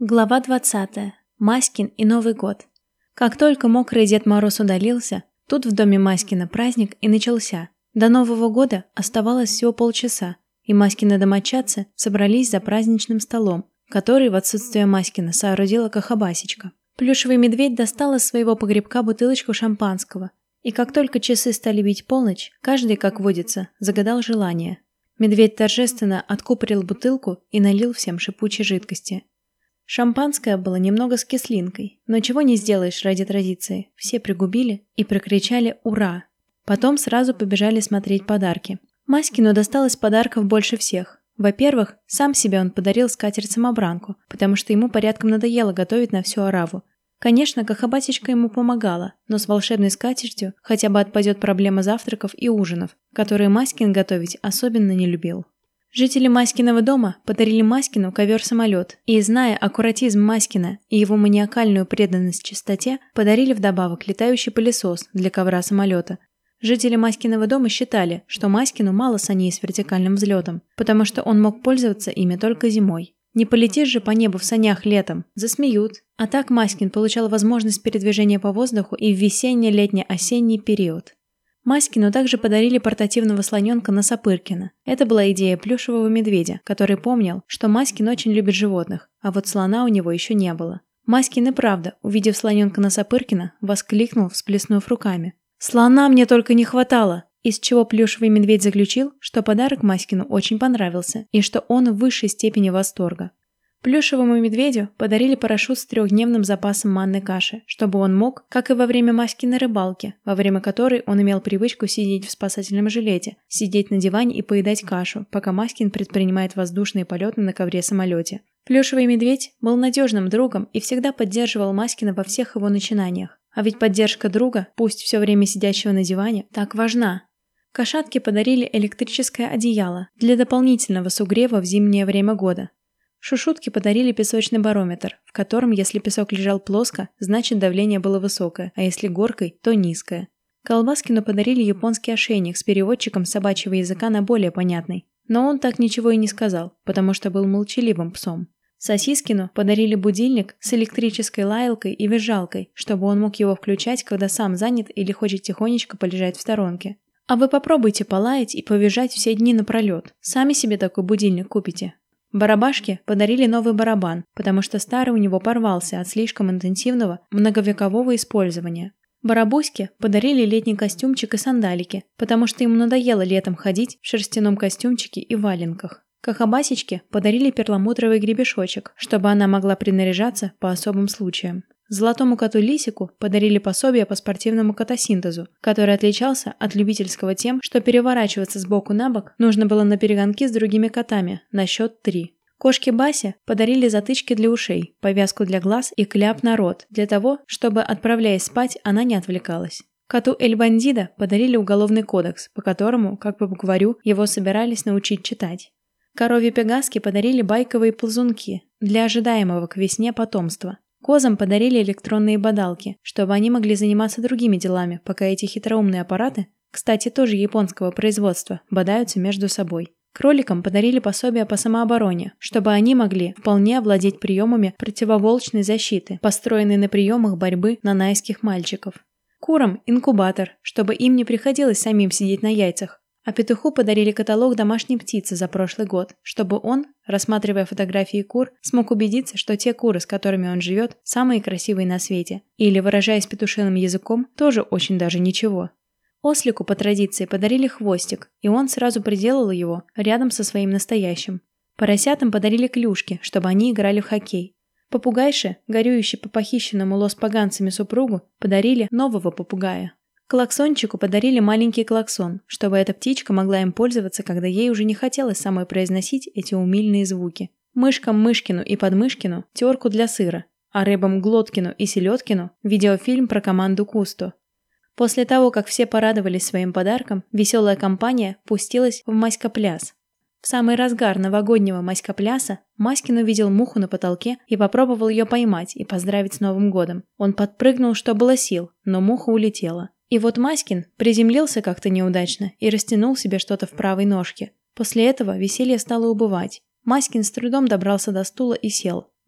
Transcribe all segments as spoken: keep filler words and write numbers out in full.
Глава двадцатая. Маськин и Новый год. Как только мокрый Дед Мороз удалился, тут в доме Маськина праздник и начался. До Нового года оставалось всего полчаса, и Маськины домочадцы собрались за праздничным столом, который в отсутствие Маськина соорудила Кахабасечка. Плюшевый медведь достал из своего погребка бутылочку шампанского, и как только часы стали бить полночь, каждый, как водится, загадал желание. Медведь торжественно откупорил бутылку и налил всем шипучей жидкости. Шампанское было немного с кислинкой, но чего не сделаешь ради традиции. Все пригубили и прокричали «Ура!». Потом сразу побежали смотреть подарки. Маськину досталось подарков больше всех. Во-первых, сам себе он подарил скатерть-самобранку, потому что ему порядком надоело готовить на всю ораву. Конечно, Кахабасечка ему помогала, но с волшебной скатертью хотя бы отпадет проблема завтраков и ужинов, которые Маськин готовить особенно не любил. Жители Маськиного дома подарили Маськину ковер-самолет, и, зная аккуратизм Маськина и его маниакальную преданность чистоте, подарили вдобавок летающий пылесос для ковра-самолета. Жители Маськиного дома считали, что Маськину мало саней с вертикальным взлетом, потому что он мог пользоваться ими только зимой. Не полетишь же по небу в санях летом, засмеют. А так Маськин получал возможность передвижения по воздуху и в весенне-летне-осенний период. Маськину также подарили портативного слоненка Носопыркина. Это была идея плюшевого медведя, который помнил, что Маськин очень любит животных, а вот слона у него еще не было. Маськин и правда, увидев слоненка Носопыркина, воскликнул, всплеснув руками: «Слона мне только не хватало!» Из чего плюшевый медведь заключил, что подарок Маськину очень понравился и что он в высшей степени восторга. Плюшевому медведю подарили парашют с трехдневным запасом манной каши, чтобы он мог, как и во время Маськиной рыбалки, во время которой он имел привычку сидеть в спасательном жилете, сидеть на диване и поедать кашу, пока Маськин предпринимает воздушные полеты на ковре-самолете. Плюшевый медведь был надежным другом и всегда поддерживал Маськина во всех его начинаниях. А ведь поддержка друга, пусть все время сидящего на диване, так важна. Кошатке подарили электрическое одеяло для дополнительного согрева в зимнее время года. Шушутке подарили песочный барометр, в котором, если песок лежал плоско, значит давление было высокое, а если горкой, то низкое. Колбаскину подарили японский ошейник с переводчиком собачьего языка на более понятный, но он так ничего и не сказал, потому что был молчаливым псом. Сосискину подарили будильник с электрической лаялкой и визжалкой, чтобы он мог его включать, когда сам занят или хочет тихонечко полежать в сторонке. А вы попробуйте полаять и повизжать все дни напролет. Сами себе такой будильник купите. Барабашке подарили новый барабан, потому что старый у него порвался от слишком интенсивного многовекового использования. Барабуське подарили летний костюмчик и сандалики, потому что ему надоело летом ходить в шерстяном костюмчике и валенках. Кахабасечке подарили перламутровый гребешочек, чтобы она могла принаряжаться по особым случаям. Золотому коту Лисику подарили пособие по спортивному катасинтезу, который отличался от любительского тем, что переворачиваться с боку на бок нужно было наперегонки с другими котами на счет три. Кошке Басе подарили затычки для ушей, повязку для глаз и кляп на рот, для того, чтобы, отправляясь спать, она не отвлекалась. Коту Эль Бандида подарили уголовный кодекс, по которому, как по букварю, его собирались научить читать. Корове Пегаске подарили байковые ползунки для ожидаемого к весне потомства. Козам подарили электронные бодалки, чтобы они могли заниматься другими делами, пока эти хитроумные аппараты, кстати, тоже японского производства, бодаются между собой. Кроликам подарили пособия по самообороне, чтобы они могли вполне овладеть приемами противоволчной защиты, построенной на приемах борьбы нанайских мальчиков. Курам – инкубатор, чтобы им не приходилось самим сидеть на яйцах. А петуху подарили каталог домашней птицы за прошлый год, чтобы он, рассматривая фотографии кур, смог убедиться, что те куры, с которыми он живет, самые красивые на свете. Или, выражаясь петушиным языком, тоже очень даже ничего. Ослику по традиции подарили хвостик, и он сразу приделал его рядом со своим настоящим. Поросятам подарили клюшки, чтобы они играли в хоккей. Попугайше, горюющей по похищенному лос-паганцами супругу, подарили нового попугая. Клаксончику подарили маленький клаксон, чтобы эта птичка могла им пользоваться, когда ей уже не хотелось самой произносить эти умильные звуки. Мышкам Мышкину и Подмышкину – терку для сыра, а рыбам Глоткину и Селедкину – видеофильм про команду Кусто. После того, как все порадовались своим подарком, веселая компания пустилась в Маська-пляс. В самый разгар новогоднего Маська-пляса Маськин увидел муху на потолке и попробовал ее поймать и поздравить с Новым годом. Он подпрыгнул, что было сил, но муха улетела. И вот Маськин приземлился как-то неудачно и растянул себе что-то в правой ножке. После этого веселье стало убывать. Маськин с трудом добрался до стула и сел.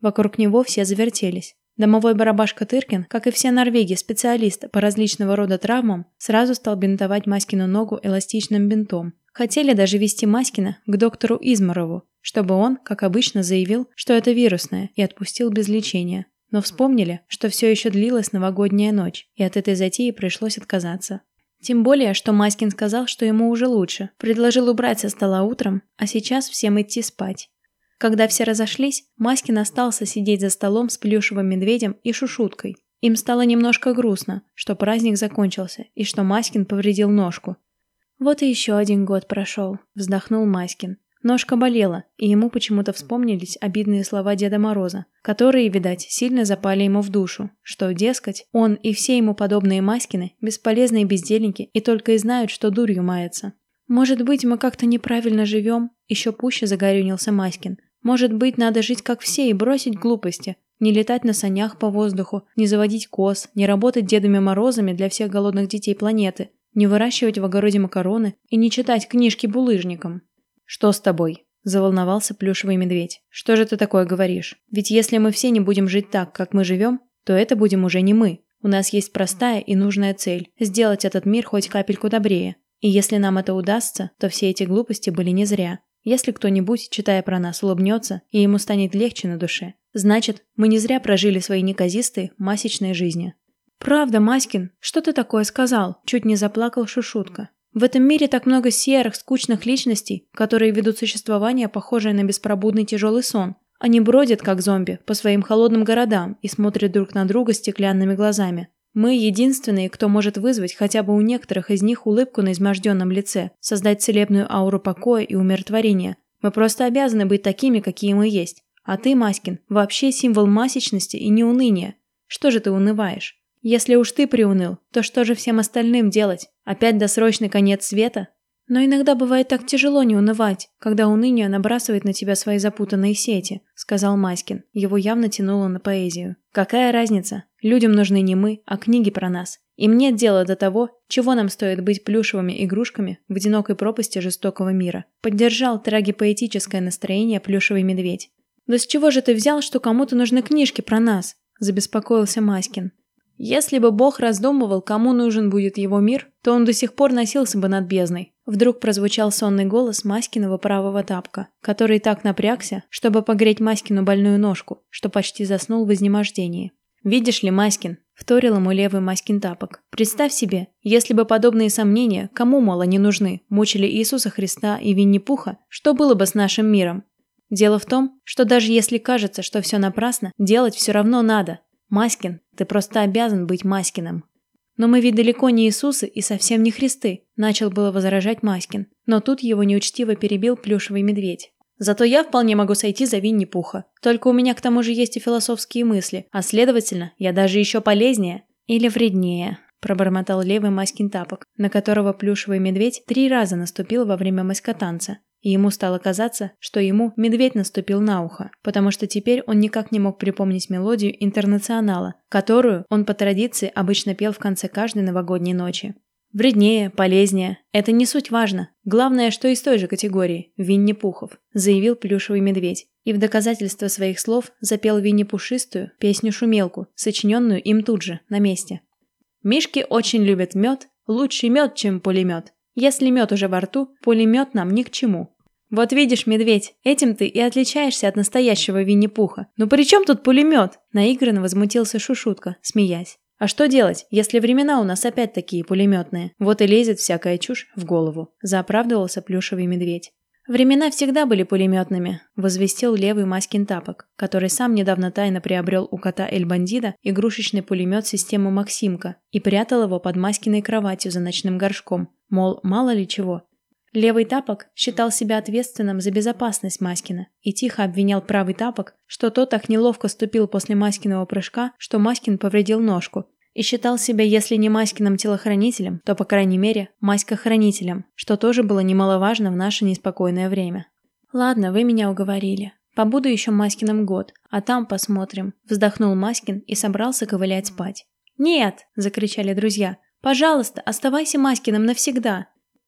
Вокруг него все завертелись. Домовой барабашка Тыркин, как и все норвеги, специалист по различного рода травмам, сразу стал бинтовать Маськину ногу эластичным бинтом. Хотели даже вести Маськина к доктору Изморову, чтобы он, как обычно, заявил, что это вирусное, и отпустил без лечения. Но вспомнили, что все еще длилась новогодняя ночь, и от этой затеи пришлось отказаться. Тем более, что Маськин сказал, что ему уже лучше, предложил убрать со стола утром, а сейчас всем идти спать. Когда все разошлись, Маськин остался сидеть за столом с плюшевым медведем и Шушуткой. Им стало немножко грустно, что праздник закончился и что Маськин повредил ножку. «Вот и еще один год прошел», – вздохнул Маськин. Ножка болела, и ему почему-то вспомнились обидные слова Деда Мороза, которые, видать, сильно запали ему в душу, что, дескать, он и все ему подобные Маськины – бесполезные бездельники и только и знают, что дурью маются. «Может быть, мы как-то неправильно живем?» – еще пуще загорюнился Маськин. «Может быть, надо жить как все и бросить глупости, не летать на санях по воздуху, не заводить коз, не работать Дедами Морозами для всех голодных детей планеты, не выращивать в огороде макароны и не читать книжки булыжникам». «Что с тобой?» – заволновался плюшевый медведь. «Что же ты такое говоришь? Ведь если мы все не будем жить так, как мы живем, то это будем уже не мы. У нас есть простая и нужная цель – сделать этот мир хоть капельку добрее. И если нам это удастся, то все эти глупости были не зря. Если кто-нибудь, читая про нас, улыбнется, и ему станет легче на душе, значит, мы не зря прожили свои неказистые, масечные жизни». «Правда, Маськин, что ты такое сказал?» – чуть не заплакал Шушутка. «В этом мире так много серых, скучных личностей, которые ведут существование, похожее на беспробудный тяжелый сон. Они бродят, как зомби, по своим холодным городам и смотрят друг на друга стеклянными глазами. Мы единственные, кто может вызвать хотя бы у некоторых из них улыбку на изможденном лице, создать целебную ауру покоя и умиротворения. Мы просто обязаны быть такими, какие мы есть. А ты, Маськин, вообще символ масечности и неуныния. Что же ты унываешь? Если уж ты приуныл, то что же всем остальным делать? Опять досрочный конец света? Но иногда бывает так тяжело не унывать, когда уныние набрасывает на тебя свои запутанные сети», – сказал Маськин. Его явно тянуло на поэзию. «Какая разница? Людям нужны не мы, а книги про нас. Им нет дела до того, чего нам стоит быть плюшевыми игрушками в одинокой пропасти жестокого мира». Поддержал трагипоэтическое настроение плюшевый медведь. «Да с чего же ты взял, что кому-то нужны книжки про нас?» – забеспокоился Маськин. «Если бы Бог раздумывал, кому нужен будет его мир, то он до сих пор носился бы над бездной». Вдруг прозвучал сонный голос Маськиного правого тапка, который так напрягся, чтобы погреть Маськину больную ножку, что почти заснул в изнемождении. «Видишь ли, Маськин», – вторил ему левый Маськин тапок, – «представь себе, если бы подобные сомнения, кому, мол, они нужны, мучили Иисуса Христа и Винни-Пуха, что было бы с нашим миром? Дело в том, что даже если кажется, что все напрасно, делать все равно надо. Маськин, ты просто обязан быть Маськиным». «Но мы ведь далеко не Иисусы и совсем не Христы», – начал было возражать Маськин. Но тут его неучтиво перебил плюшевый медведь. «Зато я вполне могу сойти за Винни-Пуха. Только у меня к тому же есть и философские мысли, а следовательно, я даже еще полезнее». «Или вреднее», – пробормотал левый Маськин тапок, на которого плюшевый медведь три раза наступил во время маськотанца. И ему стало казаться, что ему медведь наступил на ухо, потому что теперь он никак не мог припомнить мелодию «Интернационала», которую он по традиции обычно пел в конце каждой новогодней ночи. «Вреднее, полезнее – это не суть важно. Главное, что из той же категории – Винни-Пухов», – заявил плюшевый медведь. И в доказательство своих слов запел Винни-Пушистую песню-шумелку, сочиненную им тут же, на месте. «Мишки очень любят мед, лучший мед, чем пулемет. Если мед уже во рту, пулемет нам ни к чему». «Вот видишь, медведь, этим ты и отличаешься от настоящего Винни-Пуха. Ну при чем тут пулемет?» – наигранно возмутился Шушутка, смеясь. «А что делать, если времена у нас опять такие пулеметные? Вот и лезет всякая чушь в голову», – заоправдывался плюшевый медведь. «Времена всегда были пулеметными», – возвестил левый Маськин тапок, который сам недавно тайно приобрел у кота Эль-Бандида игрушечный пулемет системы Максимка и прятал его под Маськиной кроватью за ночным горшком, мол, мало ли чего. Левый тапок считал себя ответственным за безопасность Маськина и тихо обвинял правый тапок, что тот так неловко ступил после Маськиного прыжка, что Маськин повредил ножку, и считал себя, если не Маськиным телохранителем, то, по крайней мере, Маська-хранителем, что тоже было немаловажно в наше неспокойное время. «Ладно, вы меня уговорили. Побуду еще Маськиным год, а там посмотрим», – вздохнул Маськин и собрался ковылять спать. «Нет!» – закричали друзья. «Пожалуйста, оставайся Маськиным навсегда!»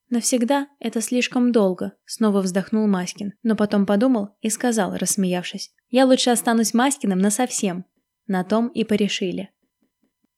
Навсегда — это слишком долго, снова вздохнул Маськин, но потом подумал и сказал, рассмеявшись: я лучше останусь Маськиным насовсем. На том и порешили.